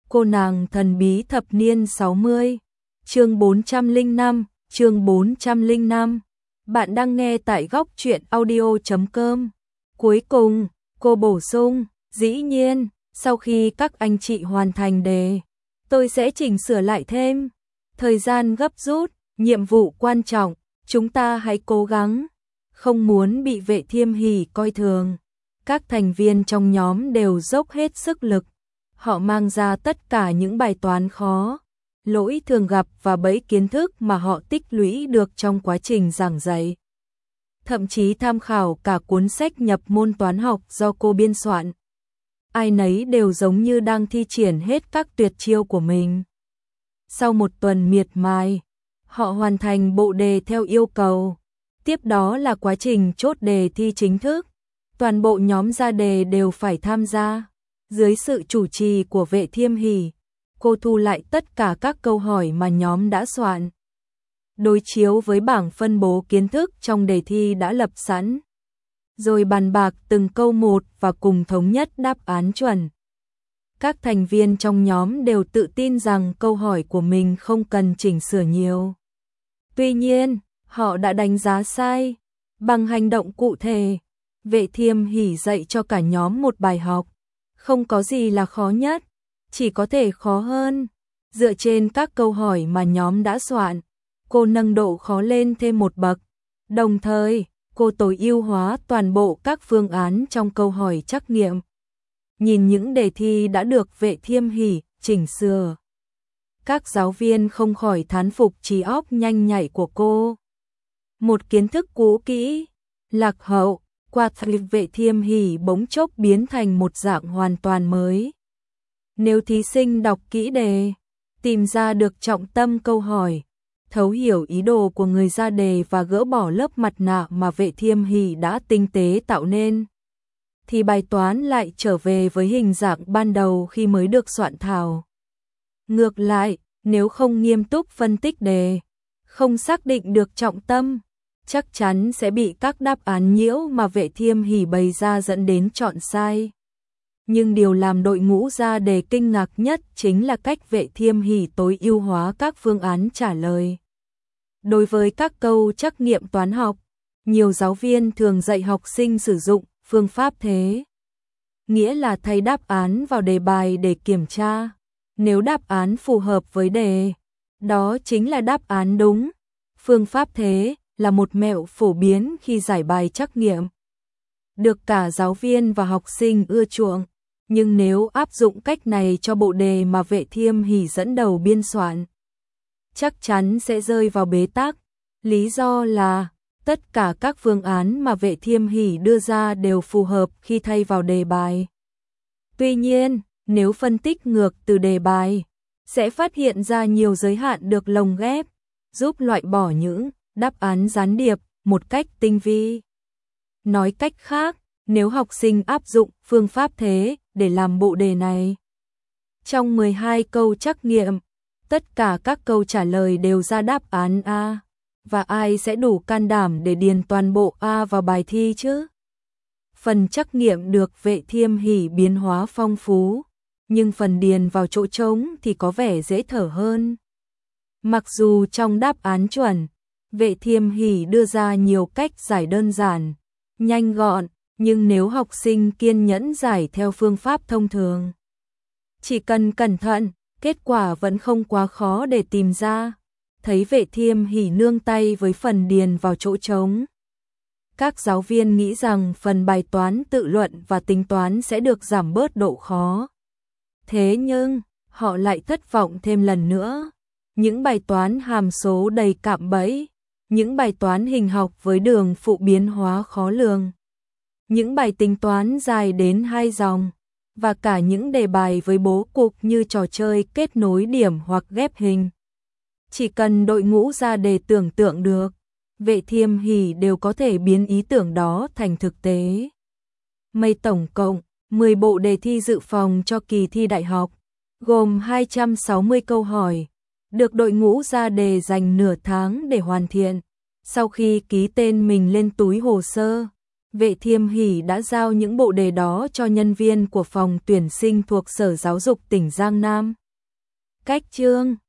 Cô nàng thần bí thập niên 60. Chương 405, chương 405. Bạn đang nghe tại góc truyện audio.com. Cuối cùng, cô bổ sung, dĩ nhiên, sau khi các anh chị hoàn thành đề, tôi sẽ chỉnh sửa lại thêm. Thời gian gấp rút, nhiệm vụ quan trọng, chúng ta hãy cố gắng, không muốn bị Vệ Thiêm Hỷ coi thường. Các thành viên trong nhóm đều dốc hết sức lực. Họ mang ra tất cả những bài toán khó, lỗi thường gặp và bẫy kiến thức mà họ tích lũy được trong quá trình giảng dạy. Thậm chí tham khảo cả cuốn sách nhập môn toán học do cô biên soạn. Ai nấy đều giống như đang thi triển hết các tuyệt chiêu của mình. Sau một tuần miệt mài, họ hoàn thành bộ đề theo yêu cầu. Tiếp đó là quá trình chốt đề thi chính thức. Toàn bộ nhóm ra đề đều phải tham gia. Dưới sự chủ trì của Vệ Thiêm Hỷ, cô thu lại tất cả các câu hỏi mà nhóm đã soạn. Đối chiếu với bảng phân bố kiến thức trong đề thi đã lập sẵn. Rồi bàn bạc từng câu một và cùng thống nhất đáp án chuẩn. Các thành viên trong nhóm đều tự tin rằng câu hỏi của mình không cần chỉnh sửa nhiều. Tuy nhiên, họ đã đánh giá sai. Bằng hành động cụ thể, Vệ Thiêm Hỷ dạy cho cả nhóm một bài học. Không có gì là khó nhất, chỉ có thể khó hơn. Dựa trên các câu hỏi mà nhóm đã soạn, cô nâng độ khó lên thêm một bậc. Đồng thời, cô tối ưu hóa toàn bộ các phương án trong câu hỏi trắc nghiệm. Nhìn những đề thi đã được Vệ Thiêm Hỷ chỉnh sửa, các giáo viên không khỏi thán phục trí óc nhanh nhạy của cô. Một kiến thức cũ kỹ, lạc hậu, qua Vệ Thiêm Hỷ bỗng chốc biến thành một dạng hoàn toàn mới. Nếu thí sinh đọc kỹ đề, tìm ra được trọng tâm câu hỏi, thấu hiểu ý đồ của người ra đề và gỡ bỏ lớp mặt nạ mà Vệ Thiêm Hỷ đã tinh tế tạo nên, thì bài toán lại trở về với hình dạng ban đầu khi mới được soạn thảo. Ngược lại, nếu không nghiêm túc phân tích đề, không xác định được trọng tâm, chắc chắn sẽ bị các đáp án nhiễu mà Vệ Thiêm Hỷ bày ra dẫn đến chọn sai. Nhưng điều làm đội ngũ ra đề kinh ngạc nhất chính là cách Vệ Thiêm Hỷ tối ưu hóa các phương án trả lời. Đối với các câu trắc nghiệm toán học, nhiều giáo viên thường dạy học sinh sử dụng phương pháp thế. Nghĩa là thay đáp án vào đề bài để kiểm tra. Nếu đáp án phù hợp với đề, đó chính là đáp án đúng. Phương pháp thế là một mẹo phổ biến khi giải bài trắc nghiệm, được cả giáo viên và học sinh ưa chuộng. Nhưng nếu áp dụng cách này cho bộ đề mà Vệ Thiêm Hỷ dẫn đầu biên soạn, chắc chắn sẽ rơi vào bế tắc. Lý do là tất cả các phương án mà Vệ Thiêm Hỷ đưa ra đều phù hợp khi thay vào đề bài. Tuy nhiên, nếu phân tích ngược từ đề bài, sẽ phát hiện ra nhiều giới hạn được lồng ghép, giúp loại bỏ những đáp án gián điệp một cách tinh vi. Nói cách khác, nếu học sinh áp dụng phương pháp thế để làm bộ đề này, trong 12 câu trắc nghiệm, tất cả các câu trả lời đều ra đáp án A, và ai sẽ đủ can đảm để điền toàn bộ A vào bài thi chứ? Phần trắc nghiệm được Vệ Thiêm Hỷ biến hóa phong phú, nhưng phần điền vào chỗ trống thì có vẻ dễ thở hơn. Mặc dù trong đáp án chuẩn, Vệ Thiêm Hỷ đưa ra nhiều cách giải đơn giản, nhanh gọn, nhưng nếu học sinh kiên nhẫn giải theo phương pháp thông thường, chỉ cần cẩn thận, kết quả vẫn không quá khó để tìm ra. Thấy Vệ Thiêm Hỷ nương tay với phần điền vào chỗ trống, các giáo viên nghĩ rằng phần bài toán tự luận và tính toán sẽ được giảm bớt độ khó. Thế nhưng, họ lại thất vọng thêm lần nữa. Những bài toán hàm số đầy cạm bẫy, những bài toán hình học với đường phụ biến hóa khó lường, những bài tính toán dài đến 2 dòng, và cả những đề bài với bố cục như trò chơi kết nối điểm hoặc ghép hình. Chỉ cần đội ngũ ra đề tưởng tượng được, Vệ Thiêm Hỷ đều có thể biến ý tưởng đó thành thực tế. Mây tổng cộng 10 bộ đề thi dự phòng cho kỳ thi đại học, gồm 260 câu hỏi, được đội ngũ ra đề dành nửa tháng để hoàn thiện. Sau khi ký tên mình lên túi hồ sơ, Vệ Thiêm Hỷ đã giao những bộ đề đó cho nhân viên của phòng tuyển sinh thuộc Sở Giáo dục tỉnh Giang Nam. Cách chương